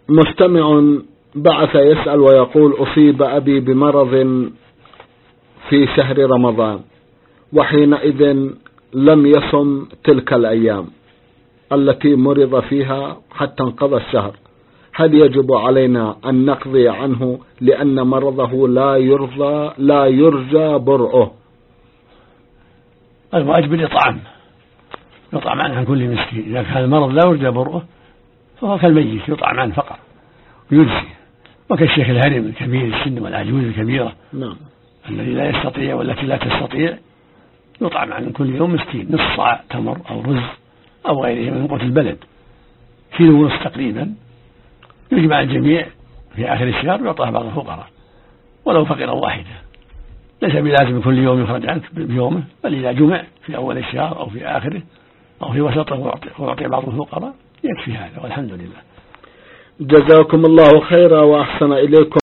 مستمع بعث يسأل ويقول: أصيب أبي بمرض في شهر رمضان، وحينئذ لم يصم تلك الأيام التي مرض فيها حتى انقضى الشهر، هل يجب علينا أن نقضي عنه لأن مرضه لا يرجى برؤه؟ الواجب الإطعام، يطعم عنه كل مسكين. إذا كان المرض لا يرجى برؤه فهو كالميت يطعم عنه فقط ويجزي، وكالشيخ الهرم الكبير السن والعجوز الكبيرة الذي لا يستطيع والتي لا تستطيع يطعم عنه كل يوم مسكين، نصف صاع تمر أو رز أو غيره من قوت البلد، كيلو ونصف تقريبا، يجمع الجميع في آخر الشهر ويعطاه بعض الفقراء ولو فقيرا واحدا، ليس بلازم كل يوم يخرج عنك بيومه، بل إذا جمع في أول الشهر أو في آخره أو في وسطه ويعطي بعض الفقراء يكفي هذا، والحمد لله. جزاكم الله خيرا وأحسن إليكم.